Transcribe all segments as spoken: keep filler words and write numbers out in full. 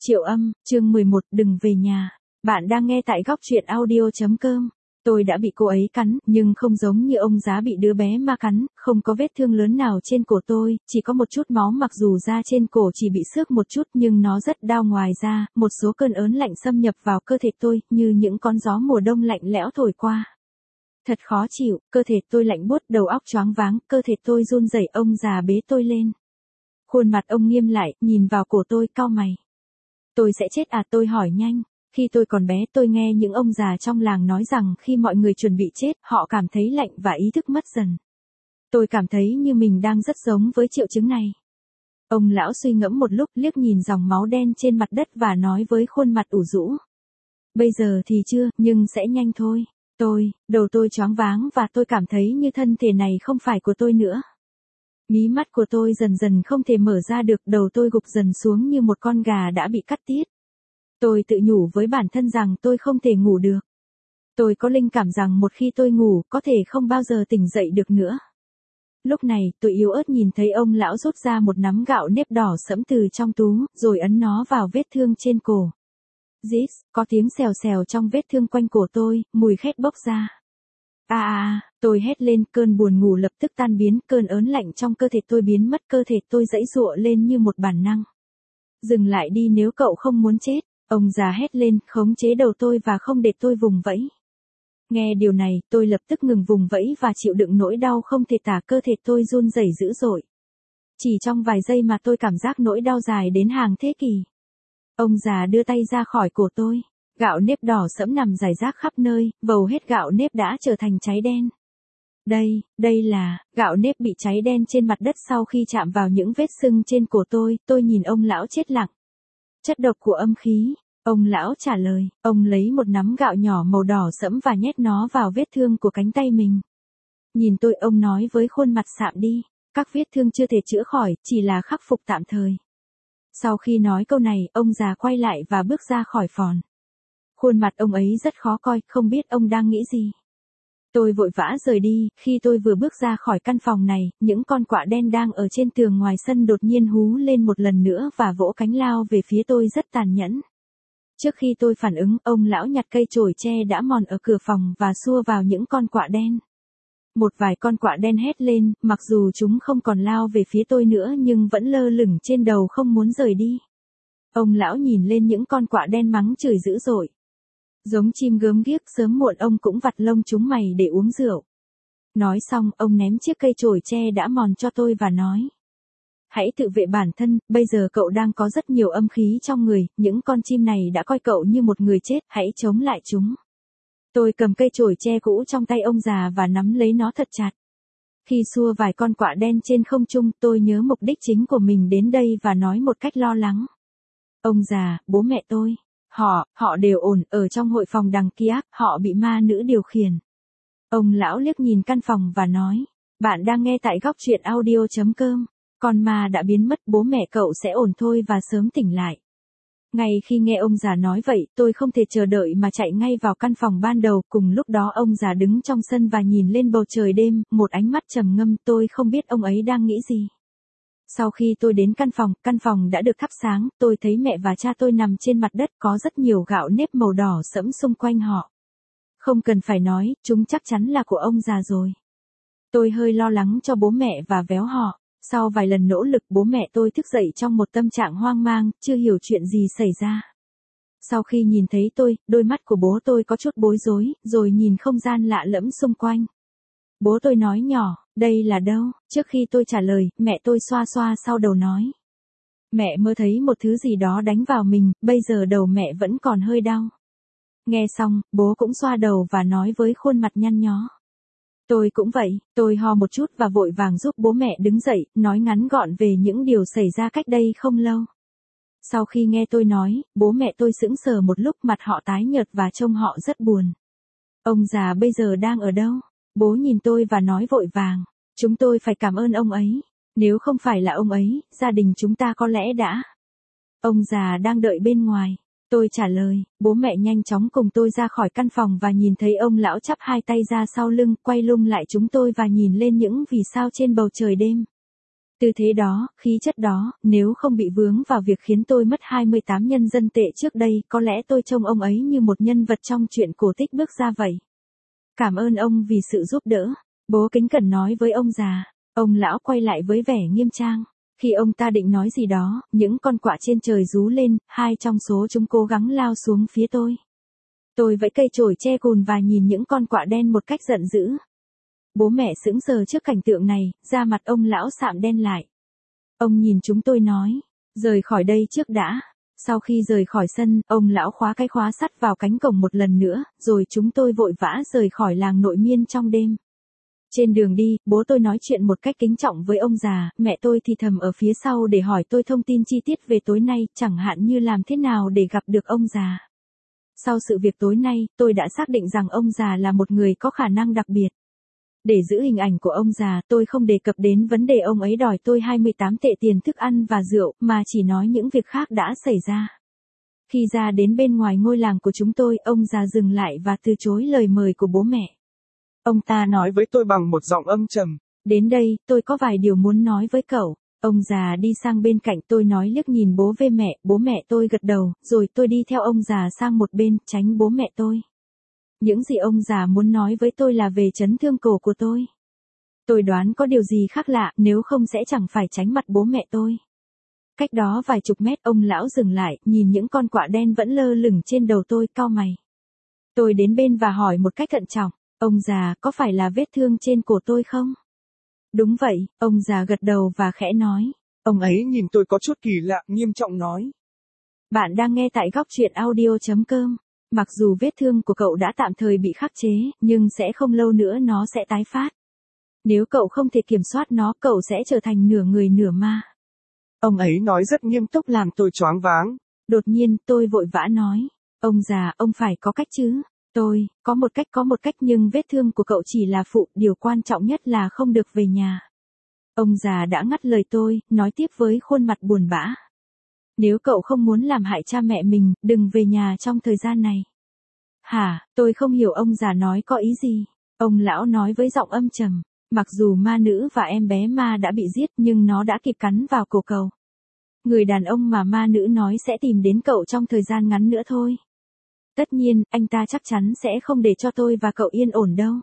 Triệu Âm, chương mười một, đừng về nhà. Bạn đang nghe tại góc truyện audio chấm com. Tôi đã bị cô ấy cắn, nhưng không giống như ông Giá bị đứa bé ma cắn, không có vết thương lớn nào trên cổ tôi, chỉ có một chút máu, mặc dù da trên cổ chỉ bị xước một chút nhưng nó rất đau. Ngoài ra, một số cơn ớn lạnh xâm nhập vào cơ thể tôi, như những con gió mùa đông lạnh lẽo thổi qua. Thật khó chịu, cơ thể tôi lạnh buốt, đầu óc choáng váng, cơ thể tôi run rẩy. Ông già bế tôi lên. Khuôn mặt ông nghiêm lại, nhìn vào cổ tôi, cau mày. Tôi sẽ chết à? Tôi hỏi nhanh. Khi tôi còn bé, tôi nghe những ông già trong làng nói rằng khi mọi người chuẩn bị chết, họ cảm thấy lạnh và ý thức mất dần. Tôi cảm thấy như mình đang rất giống với triệu chứng này. Ông lão suy ngẫm một lúc, liếc nhìn dòng máu đen trên mặt đất và nói với khuôn mặt ủ rũ. Bây giờ thì chưa, nhưng sẽ nhanh thôi. Tôi, đầu tôi choáng váng và tôi cảm thấy như thân thể này không phải của tôi nữa. Mí mắt của tôi dần dần không thể mở ra được, đầu tôi gục dần xuống như một con gà đã bị cắt tiết. Tôi tự nhủ với bản thân rằng tôi không thể ngủ được. Tôi có linh cảm rằng một khi tôi ngủ, có thể không bao giờ tỉnh dậy được nữa. Lúc này, tôi yếu ớt nhìn thấy ông lão rút ra một nắm gạo nếp đỏ sẫm từ trong túi, rồi ấn nó vào vết thương trên cổ. Rít, có tiếng xèo xèo trong vết thương quanh cổ tôi, mùi khét bốc ra. À à, tôi hét lên, cơn buồn ngủ lập tức tan biến, cơn ớn lạnh trong cơ thể tôi biến mất, cơ thể tôi giãy giụa lên như một bản năng. Dừng lại đi nếu cậu không muốn chết, ông già hét lên, khống chế đầu tôi và không để tôi vùng vẫy. Nghe điều này, tôi lập tức ngừng vùng vẫy và chịu đựng nỗi đau không thể tả, cơ thể tôi run rẩy dữ dội. Chỉ trong vài giây mà tôi cảm giác nỗi đau dài đến hàng thế kỷ. Ông già đưa tay ra khỏi cổ tôi. Gạo nếp đỏ sẫm nằm rải rác khắp nơi, bầu hết gạo nếp đã trở thành cháy đen. Đây, đây là, gạo nếp bị cháy đen trên mặt đất sau khi chạm vào những vết sưng trên cổ tôi. Tôi nhìn ông lão chết lặng. Chất độc của âm khí, ông lão trả lời. Ông lấy một nắm gạo nhỏ màu đỏ sẫm và nhét nó vào vết thương của cánh tay mình. Nhìn tôi, ông nói với khuôn mặt sạm đi. Các vết thương chưa thể chữa khỏi, chỉ là khắc phục tạm thời. Sau khi nói câu này, ông già quay lại và bước ra khỏi phòng. Khuôn mặt ông ấy rất khó coi, không biết ông đang nghĩ gì. Tôi vội vã rời đi, khi tôi vừa bước ra khỏi căn phòng này, những con quạ đen đang ở trên tường ngoài sân đột nhiên hú lên một lần nữa và vỗ cánh lao về phía tôi rất tàn nhẫn. Trước khi tôi phản ứng, ông lão nhặt cây chổi tre đã mòn ở cửa phòng và xua vào những con quạ đen. Một vài con quạ đen hét lên, mặc dù chúng không còn lao về phía tôi nữa nhưng vẫn lơ lửng trên đầu không muốn rời đi. Ông lão nhìn lên những con quạ đen mắng chửi dữ dội. Giống chim gớm ghiếc, sớm muộn ông cũng vặt lông chúng mày để uống rượu. Nói xong, ông ném chiếc cây chổi tre đã mòn cho tôi và nói. Hãy tự vệ bản thân, bây giờ cậu đang có rất nhiều âm khí trong người, những con chim này đã coi cậu như một người chết, hãy chống lại chúng. Tôi cầm cây chổi tre cũ trong tay ông già và nắm lấy nó thật chặt. Khi xua vài con quạ đen trên không trung, tôi nhớ mục đích chính của mình đến đây và nói một cách lo lắng. Ông già, bố mẹ tôi. Họ, họ đều ổn, ở trong hội phòng đằng kia, họ bị ma nữ điều khiển. Ông lão liếc nhìn căn phòng và nói, bạn đang nghe tại góc truyện audio chấm com, con ma đã biến mất, bố mẹ cậu sẽ ổn thôi và sớm tỉnh lại. Ngay khi nghe ông già nói vậy, tôi không thể chờ đợi mà chạy ngay vào căn phòng ban đầu, cùng lúc đó ông già đứng trong sân và nhìn lên bầu trời đêm, một ánh mắt trầm ngâm, tôi không biết ông ấy đang nghĩ gì. Sau khi tôi đến căn phòng, căn phòng đã được thắp sáng, tôi thấy mẹ và cha tôi nằm trên mặt đất, có rất nhiều gạo nếp màu đỏ sẫm xung quanh họ. Không cần phải nói, chúng chắc chắn là của ông già rồi. Tôi hơi lo lắng cho bố mẹ và véo họ. Sau vài lần nỗ lực, bố mẹ tôi thức dậy trong một tâm trạng hoang mang, chưa hiểu chuyện gì xảy ra. Sau khi nhìn thấy tôi, đôi mắt của bố tôi có chút bối rối, rồi nhìn không gian lạ lẫm xung quanh. Bố tôi nói nhỏ, đây là đâu? Trước khi tôi trả lời, mẹ tôi xoa xoa sau đầu nói. Mẹ mơ thấy một thứ gì đó đánh vào mình, bây giờ đầu mẹ vẫn còn hơi đau. Nghe xong, bố cũng xoa đầu và nói với khuôn mặt nhăn nhó. Tôi cũng vậy, tôi ho một chút và vội vàng giúp bố mẹ đứng dậy, nói ngắn gọn về những điều xảy ra cách đây không lâu. Sau khi nghe tôi nói, bố mẹ tôi sững sờ một lúc, mặt họ tái nhợt và trông họ rất buồn. Ông già bây giờ đang ở đâu? Bố nhìn tôi và nói vội vàng, chúng tôi phải cảm ơn ông ấy. Nếu không phải là ông ấy, gia đình chúng ta có lẽ đã. Ông già đang đợi bên ngoài. Tôi trả lời, bố mẹ nhanh chóng cùng tôi ra khỏi căn phòng và nhìn thấy ông lão chắp hai tay ra sau lưng, quay lưng lại chúng tôi và nhìn lên những vì sao trên bầu trời đêm. Tư thế đó, khí chất đó, nếu không bị vướng vào việc khiến tôi mất hai mươi tám nhân dân tệ trước đây, có lẽ tôi trông ông ấy như một nhân vật trong truyện cổ tích bước ra vậy. Cảm ơn ông vì sự giúp đỡ. Bố kính cẩn nói với ông già. Ông lão quay lại với vẻ nghiêm trang. Khi ông ta định nói gì đó, những con quạ trên trời rú lên, hai trong số chúng cố gắng lao xuống phía tôi. Tôi vẫy cây chổi che cùn và nhìn những con quạ đen một cách giận dữ. Bố mẹ sững sờ trước cảnh tượng này, da mặt ông lão sạm đen lại. Ông nhìn chúng tôi nói, rời khỏi đây trước đã. Sau khi rời khỏi sân, ông lão khóa cái khóa sắt vào cánh cổng một lần nữa, rồi chúng tôi vội vã rời khỏi làng Nội Miên trong đêm. Trên đường đi, bố tôi nói chuyện một cách kính trọng với ông già, mẹ tôi thì thầm ở phía sau để hỏi tôi thông tin chi tiết về tối nay, chẳng hạn như làm thế nào để gặp được ông già. Sau sự việc tối nay, tôi đã xác định rằng ông già là một người có khả năng đặc biệt. Để giữ hình ảnh của ông già, tôi không đề cập đến vấn đề ông ấy đòi tôi hai mươi tám tệ tiền thức ăn và rượu, mà chỉ nói những việc khác đã xảy ra. Khi ra đến bên ngoài ngôi làng của chúng tôi, ông già dừng lại và từ chối lời mời của bố mẹ. Ông ta nói với tôi bằng một giọng âm trầm. Đến đây, tôi có vài điều muốn nói với cậu. Ông già đi sang bên cạnh tôi nói liếc nhìn bố về mẹ, bố mẹ tôi gật đầu, rồi tôi đi theo ông già sang một bên, tránh bố mẹ tôi. Những gì ông già muốn nói với tôi là về chấn thương cổ của tôi. Tôi đoán có điều gì khác lạ, nếu không sẽ chẳng phải tránh mặt bố mẹ tôi. Cách đó vài chục mét, ông lão dừng lại, nhìn những con quạ đen vẫn lơ lửng trên đầu tôi, cau mày. Tôi đến bên và hỏi một cách thận trọng, ông già, có phải là vết thương trên cổ tôi không? Đúng vậy, ông già gật đầu và khẽ nói. Ông ấy nhìn tôi có chút kỳ lạ, nghiêm trọng nói. Bạn đang nghe tại góc truyện audio chấm com. Mặc dù vết thương của cậu đã tạm thời bị khắc chế, nhưng sẽ không lâu nữa nó sẽ tái phát. Nếu cậu không thể kiểm soát nó, cậu sẽ trở thành nửa người nửa ma. Ông ấy nói rất nghiêm túc làm tôi choáng váng. Đột nhiên, tôi vội vã nói. Ông già, ông phải có cách chứ. Tôi, có một cách có một cách nhưng vết thương của cậu chỉ là phụ, điều quan trọng nhất là không được về nhà. Ông già đã ngắt lời tôi, nói tiếp với khuôn mặt buồn bã. Nếu cậu không muốn làm hại cha mẹ mình, đừng về nhà trong thời gian này. Hả, tôi không hiểu ông già nói có ý gì. Ông lão nói với giọng âm trầm. Mặc dù ma nữ và em bé ma đã bị giết nhưng nó đã kịp cắn vào cổ cậu. Người đàn ông mà ma nữ nói sẽ tìm đến cậu trong thời gian ngắn nữa thôi. Tất nhiên, anh ta chắc chắn sẽ không để cho tôi và cậu yên ổn đâu.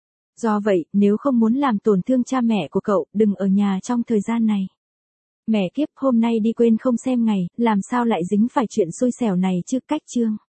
Do vậy, nếu không muốn làm tổn thương cha mẹ của cậu, đừng ở nhà trong thời gian này. Mẹ kiếp, hôm nay đi quên không xem ngày, làm sao lại dính phải chuyện xui xẻo này chứ, cách chương.